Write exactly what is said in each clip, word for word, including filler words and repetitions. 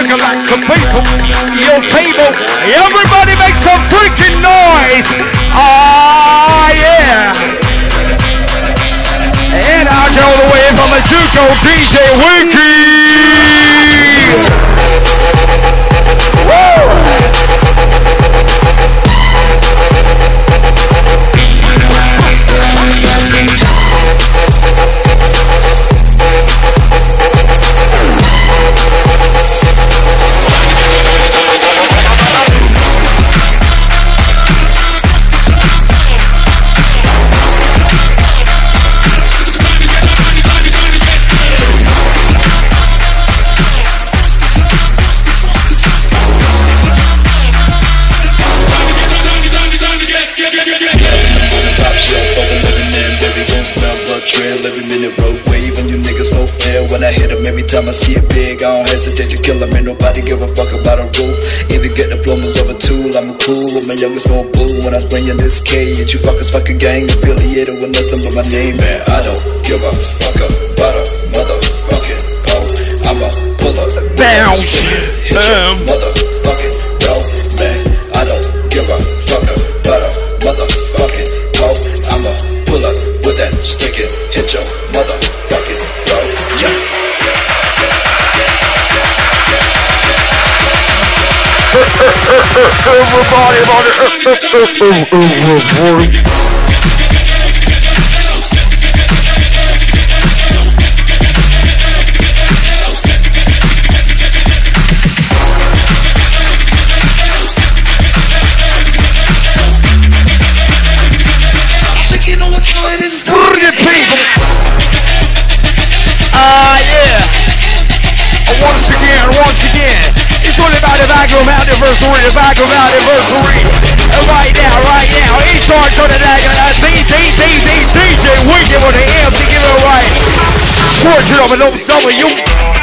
looking like some people. Yo, people, everybody make some freaking noise. Ah, yeah. And out all the way from the Juco D J Wiki. Woo! Every minute road wave and you niggas no fair. When I hit 'em every time I see it big, I don't hesitate to kill 'em. Ain't nobody give a fuck about a rule. Either get diplomas or a tool. I'm cool with my youngest no boo. When I was bringing this K, and you fuckers fucking gang affiliated with nothing but my name, man. I don't give a fuck about a motherfucking pole. I'ma pull up bounce, hit your motherfucking dough, man. I don't give a fuck about a motherfucking pole. I'ma pull up with that stick it, hit your motherfucking dough, yeah. Everybody on it. Ah, yeah. Once again, once again. It's all about the Vacuum anniversary, the Vacuum anniversary. Right now, right now. In charge of the D D D D D J Wicked with the M to give it right. Scorch it up and don't double you.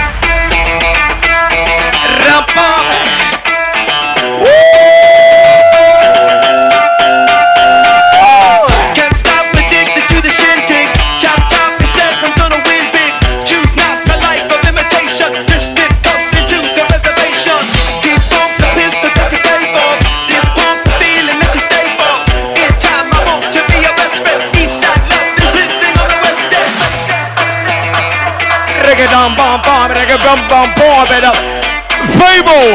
Bum bum bum, bum bum bum, it up. Fable.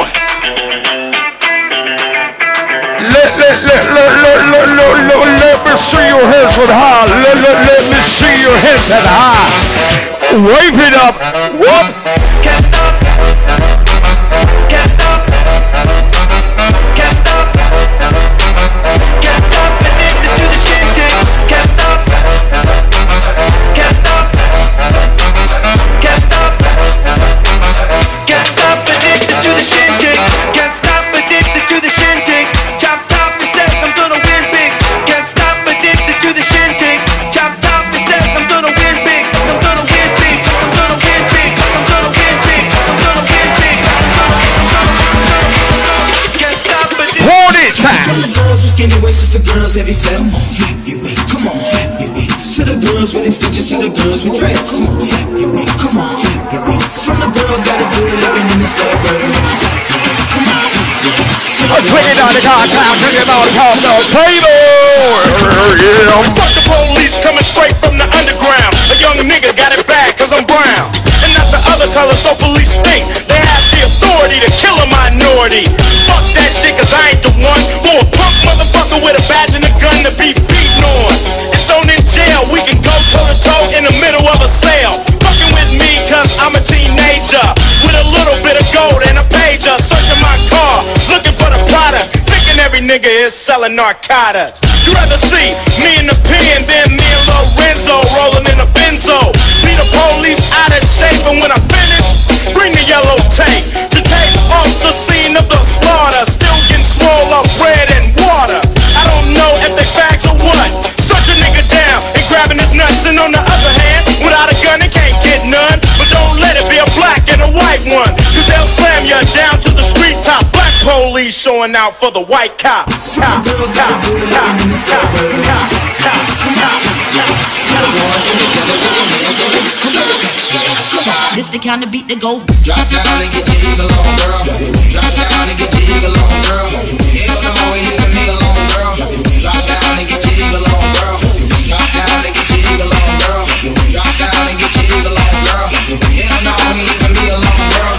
Let let let let let let let let let me see your hands at high. Let let let me see your hands at high. Wave it up. What? Can't stop. Can't stop. Can't stop. Can't stop. Addicted to the shindig. Can't stop. Can't stop. Can't stop. Can't stop. Addicted to the shindig. Can't stop. Addicted to the shindig. Chop top. It says I'm gonna win big. Can't stop. Addicted to the shindig. Chop top. It says I'm gonna win big. I'm gonna win big. I'm gonna win big. I'm gonna win big. I'm gonna win big. Can't stop. Hold it tight. From the girls with skinny waists to the girls heavy set. Come on, flip your weight. Come on, flip your weight. To the girls with extensions, to the girls with dreads. Come on, flip your weight. Come on, flip your weight. From the girls gotta do it living in the suburbs. Come on, flip your weight. Let's bring it down to downtown, bring it down to the table. Yeah. Fuck the police coming straight from the underground. A young nigga got it bad cause I'm brown. And not the other color, so police think they have the authority to kill a minority. Fuck that shit cause I ain't the one for a punk motherfucker with a badge and a gun to be beaten on. And thrown in jail, we can go toe to toe in the middle of a sale. Fucking with me cause I'm a teenager with a little bit of gold and a pager. Searching my car, looking for the product. Thinking every nigga is selling narcotics. You rather see me in the pen than me and Lorenzo rolling in a benzo. Be the police out of shape, and when I finish, bring the yellow tape to take off the scene of the slaughter. Still getting swole up bread and water. I don't know if they facts or what. Search a nigga down and grabbing his nuts, and on the other hand, without a gun, they can't get none. But don't let it be a black and a white one, cause they'll slam you down to the street top. Black police showing out for the white cop. Cop, Girls cop, gotta do it cop, living in the cop, suburbs. cop, cop, cop. To the boys and together with the hands on the come on. Come on. This the count the beat to go. Drop down and get your eagle on, girl. Drop down and get your eagle on, girl. Hell no, ain't leaving me alone, girl. Drop down and get your eagle on, girl. Drop down and get your eagle on, girl. Drop down and get your eagle on, girl. Hell no, ain't leaving me alone, girl.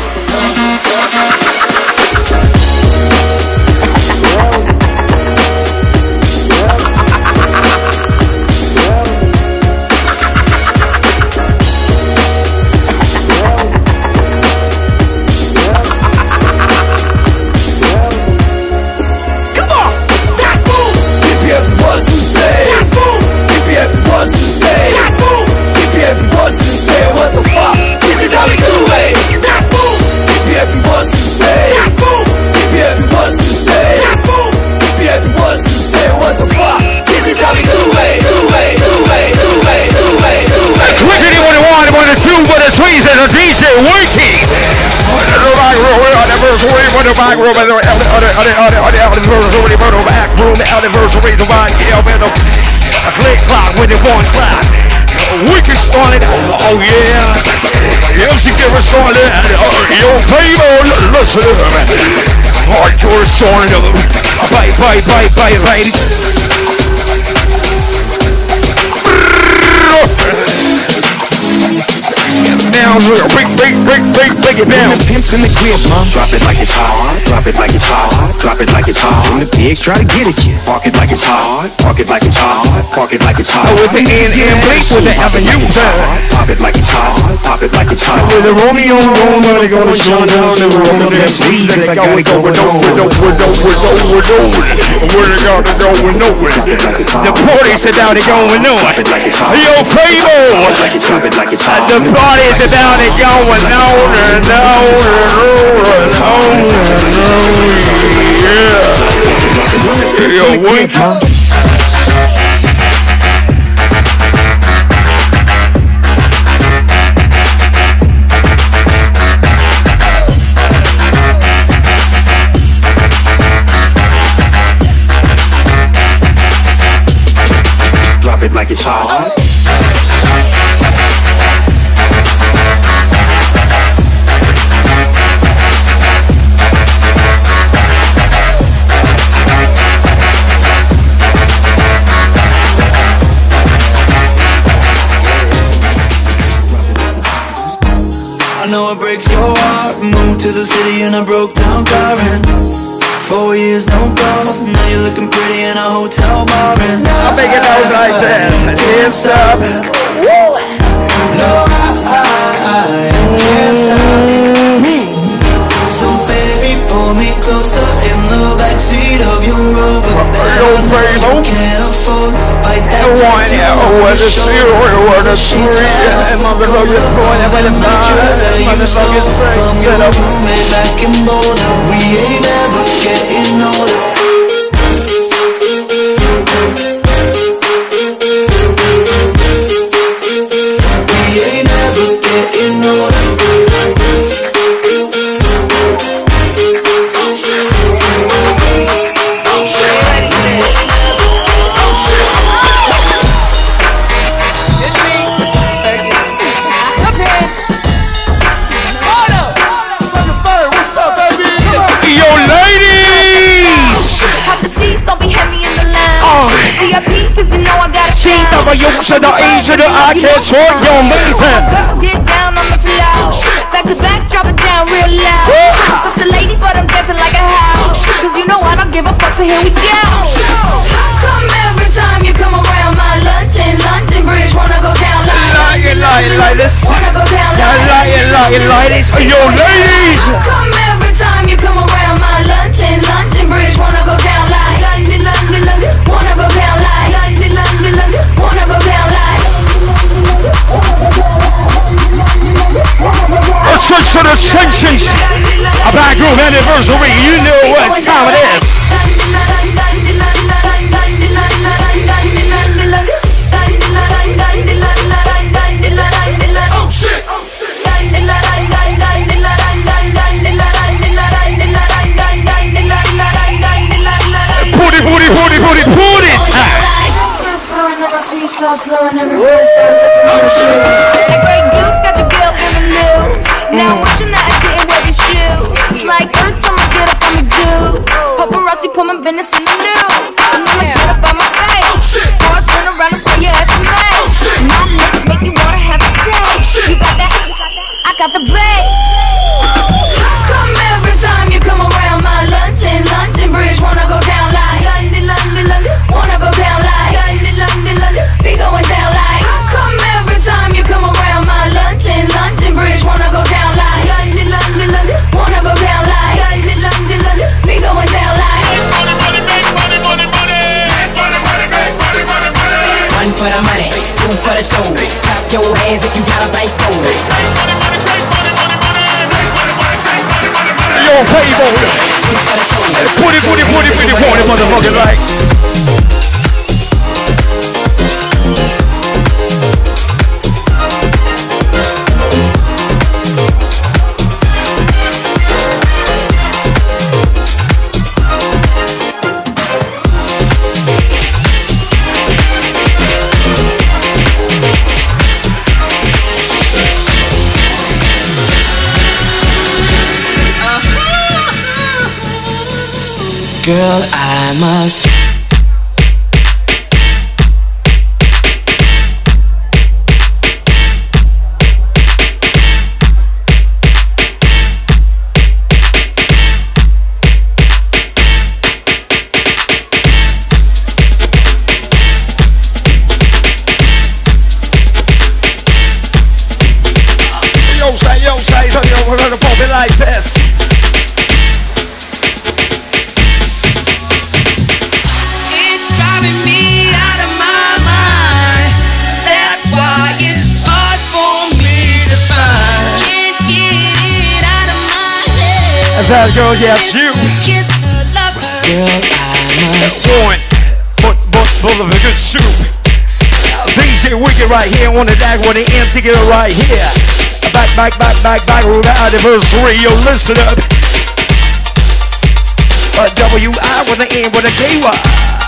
On the back room, on the back room, anniversary, the one, yeah, a click clock with the one clock. We can start it. Oh yeah, M C Giver started. Yo, people, listen. Hardcore started. Bye, bye, bye, bye, right. Now, big, big, big, big, big it down. Pimps in the crib, huh? Drop it like it's hot. Drop it like it's hot. Drop it like it's hot. When the pigs try to get at you, park it like it's hot. Park it like it's hot. Park it like it's hot. With the N and Blake with the avenue. Pop it like it's hot. Pop it like it's hot. With the Romeo Roma, they gonna show down the road. That's we that go with over, over, over, over, over, over. Where they gotta go with nowhere. The party's about to go with nowhere. Yo, Primo. The party's about to go with nowhere, nowhere, nowhere, nowhere. Yeah. Yo, wink, huh? Drop it like it's hot. I know it breaks your heart. Moved to the city in a broke down car and four years no calls. Now you're looking pretty in a hotel bar and I make it out like that. I can't stop. No, I, I, I can't stop. So baby, pull me closer in the backseat of your Rover. You can't afford bite that tattoo on your shoulder. So she's right off the corner of the mattress that you stole from your roommate back in Boulder. We ain't ever getting older. We ain't ever getting older. You to the A to the I can't short your amazing. Girls get down on the floor, back to back, drop it down real loud. I'm such a lady, but I'm dancing like a house. Cause you know I don't give a fuck, so here we go. How come every time you come around my London, London Bridge wanna go down like like it, like it, like this. Wanna go down like like it, like it, ladies. Yo, ladies. How come every time you come around my London, London Bridge wanna go down like London, London, London. Wanna go down like London, London, London. Wanna go down like Let's to the sanctions. A back room anniversary. You know what time it is. Oh shit! Booty, booty, booty, booty, booty time. Slow, slow, and everybody start looking at you. That great goose got your girl feeling loose. Now I'm wishing that I didn't wear these shoes. It's like every time I get up on the do, paparazzi put my business in the news. And then I get up on my face, or I turn around and swear your ass in face. My lips make you wanna have a taste. You got that? I got the bass. Come every time you come around my London, London Bridge, wanna go down like London, London, London, wanna go down like London, London, London, be going down like. Come every time you come around my London, London Bridge, wanna go down like London, London, London, wanna go down like London, London, London, be going down like. Money, money, make money, money, money. Money, money, make money, money, money. One for the money, two for the show. Clap your hands if you got a bankroll. Yo, Fable. Put it, put it, put it, put it, put it, motherfucker, like. Girl, I must. Yo, say, yo, say, so yo, we're gonna pump it like this. That girl, yes, you. Girl, I must. One, but, but, full of a good soup. D J Wicked right here on the dag with the end together right here. Back, back, back, back, back, with the anniversary. Yo, listen up. A W I with the N with a K Y.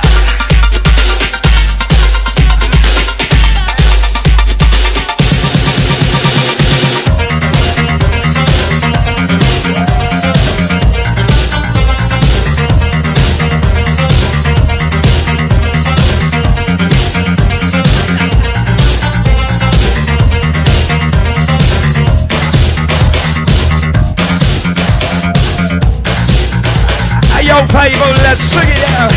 Yo, people, let's sing it out.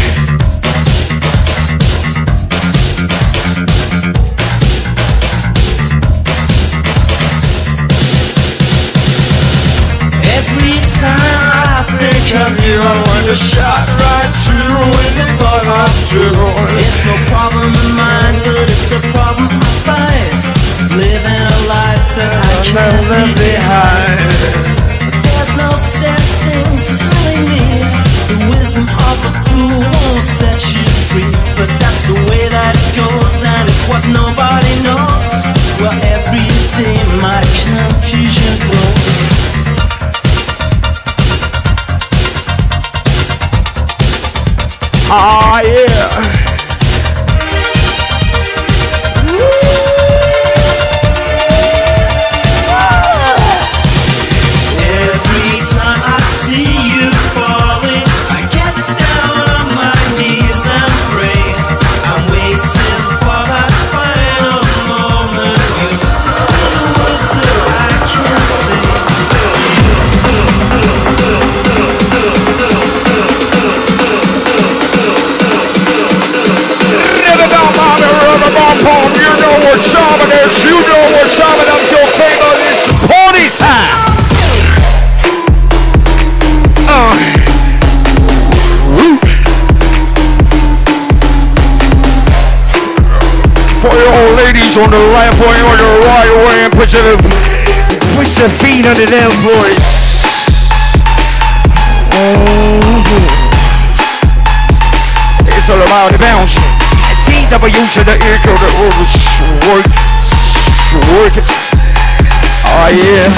Every time I think of you, I want to shot right through in the bottom through. It's no problem of mine, but it's a problem I find. Living a life that I can't leave behind. There's no sense in telling me the wisdom of a fool won't set you free. But that's the way that it goes, and it's what nobody knows. Well, every day my confusion grows. Ah, yeah. Every time I see you falling, I get down on my knees and pray. I'm waiting for that final moment. You say the words that I can't say. You know what shaman is, you know what shaman is, your favorite is party time. Uh. For your old ladies on the left way or the right way, and put your, put your feet under them boys. Oh. It's all about the bounce. T W to the echo, the work, work. Oh yeah.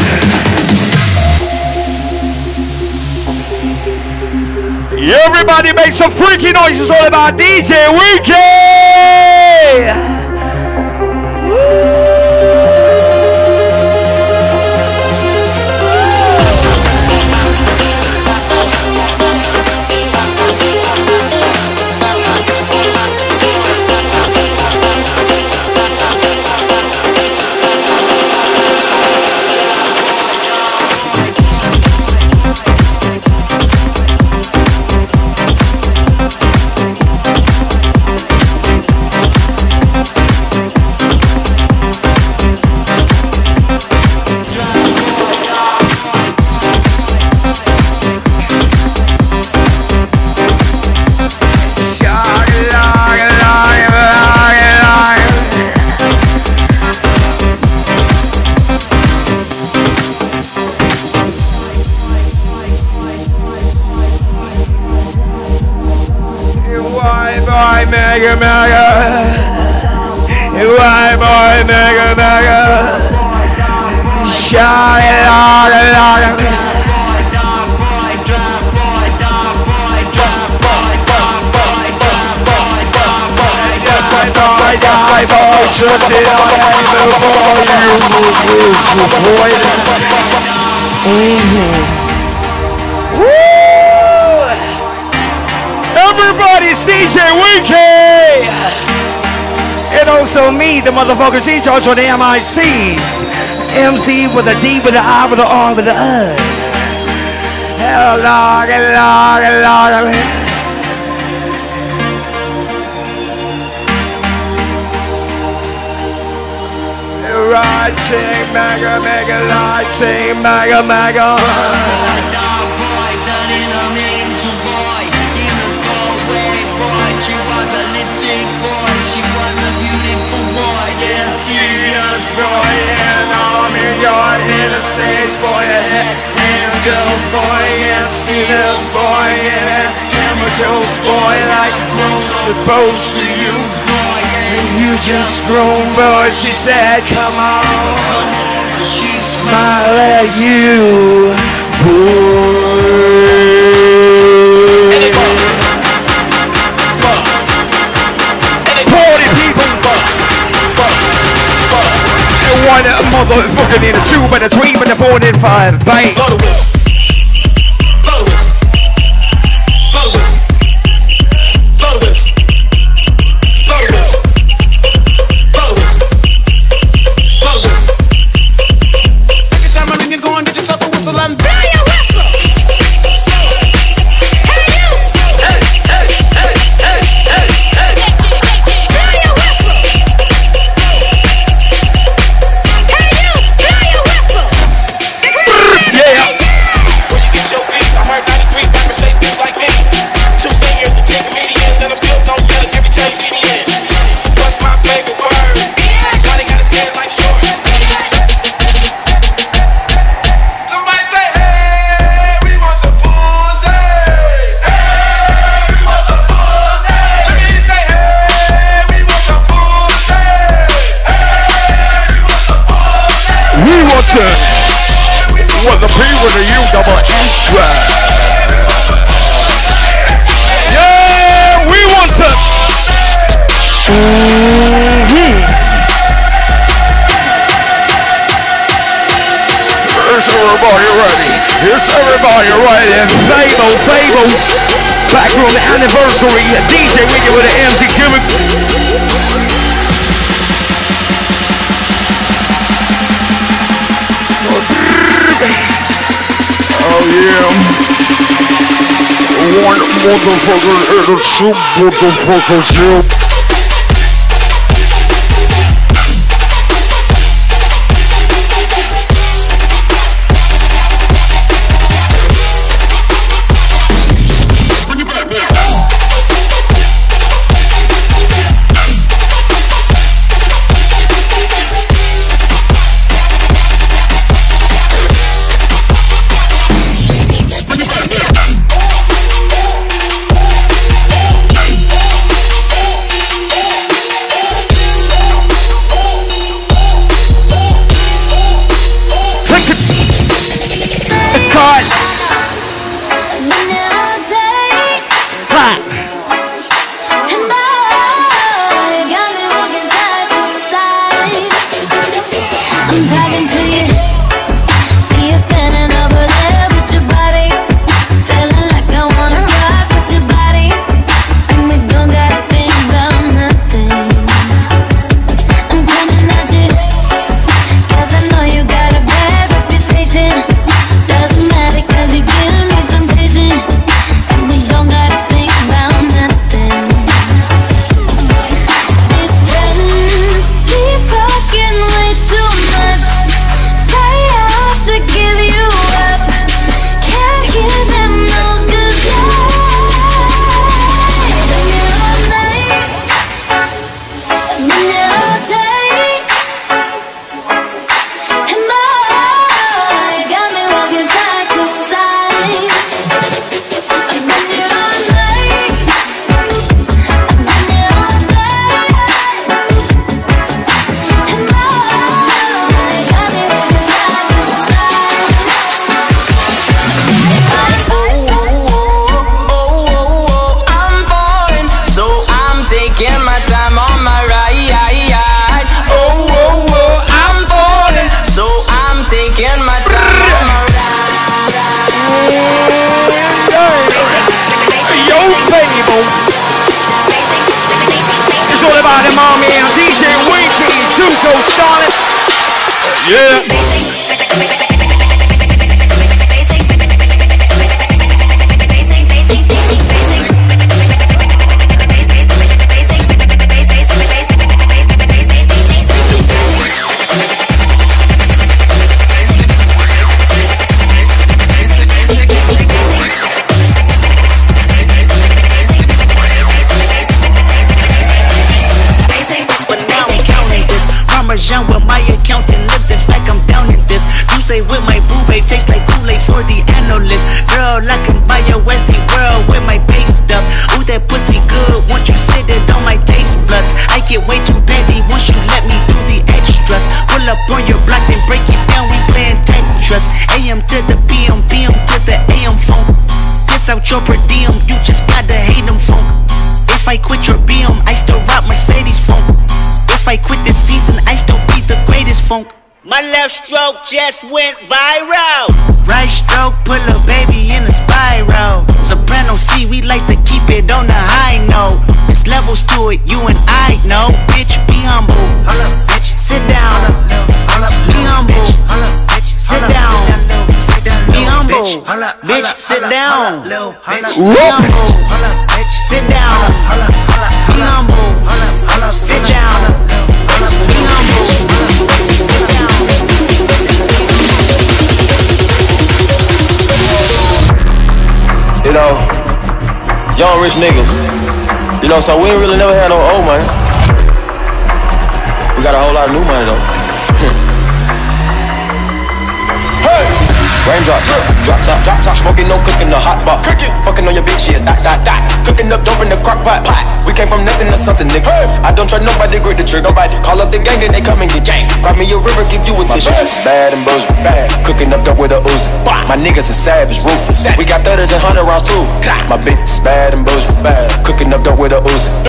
Everybody make some freaky noises all about D J Wicked. mega, mega. White boy, mega, mega. Shout it out, out. Die, die, boy, shut it up, boy, everybody, C J Wiki! And also me, the motherfucker C charge on the M I Cs. M C with a G, with a I, with a R, with a U. Hello, hello, hello. Lighting, mega, mega, lighting, mega, mega. She was a lipstick boy, she was a beautiful boy, yeah, serious boy, and I'm in your inner space boy, and girls boy, and steelers boy, and chemicals boy, like most supposed to you, boy, and you just grown boy, she said, come on, she smiled at you, boy. One motherfucking in a two, but a three, but a four, and five, bang. Blow the whistle. Blow the whistle. Blow the whistle. Blow the whistle. Blow the whistle. Blow the whistle. Blow the whistle. Every time I ring you, go and get yourself a whistle and blow your whistle. Hey you. Hey, hey, hey, hey, hey, hey. Blow your whistle. With a P with a U double S. Yeah, we want some. Mm-hmm. Here's everybody ready. Here's everybody ready. Fable, Fable. Backroom anniversary. D J Wiki with an M C Cubic. Oh yeah, one motherfucker and a two motherfuckers, yeah. Yeah. Where my accountant lives, in fact I'm down in this. You say with my boo babe tastes like Kool-Aid for the analyst. Girl, I can buy your Westie world with my base stuff. Ooh, that pussy good, once you sit it on my taste buds. I get way too petty once you let me do the extras. Pull up on your block and break it down, we playing Tetris. A M to the P M, P M to the A M phone. Piss out your per diem, you just gotta hate them phone. If I quit your B M, I still rock Mercedes phone. If I quit this season, I still be the greatest funk. My left stroke just went viral. Right stroke put a baby in a spiral. Soprano C, we like to keep it on the high note. There's levels to it, you and I know. Bitch, be humble. Hold up, bitch. Sit down. Hold up, be humble. Hold up, bitch. Sit down. Be humble. Bitch, sit down. Be humble. Sit down. Be humble. Sit down. Be humble. Sit down. You know, young rich niggas. You know, so we ain't really never had no old money. We got a whole lot of new money though. Hey! Raindrop, drop top, drop top, smoking, no cooking, the hot pot. Cooking, fucking on your bitch, yeah, dot, dot, dot. Cooking up dope in the crock pot, pot. We came from nothing to something, nigga. Hey. I don't try nobody, grip the trigger, nobody. Call up the gang, then they come and get gang. Grab me a river, give you a tissue. Bad and bullshit, bad. Cooking up dope with a Uzi. My niggas is savage, ruthless. We got thudders and hundred rounds too. My bitch is bad.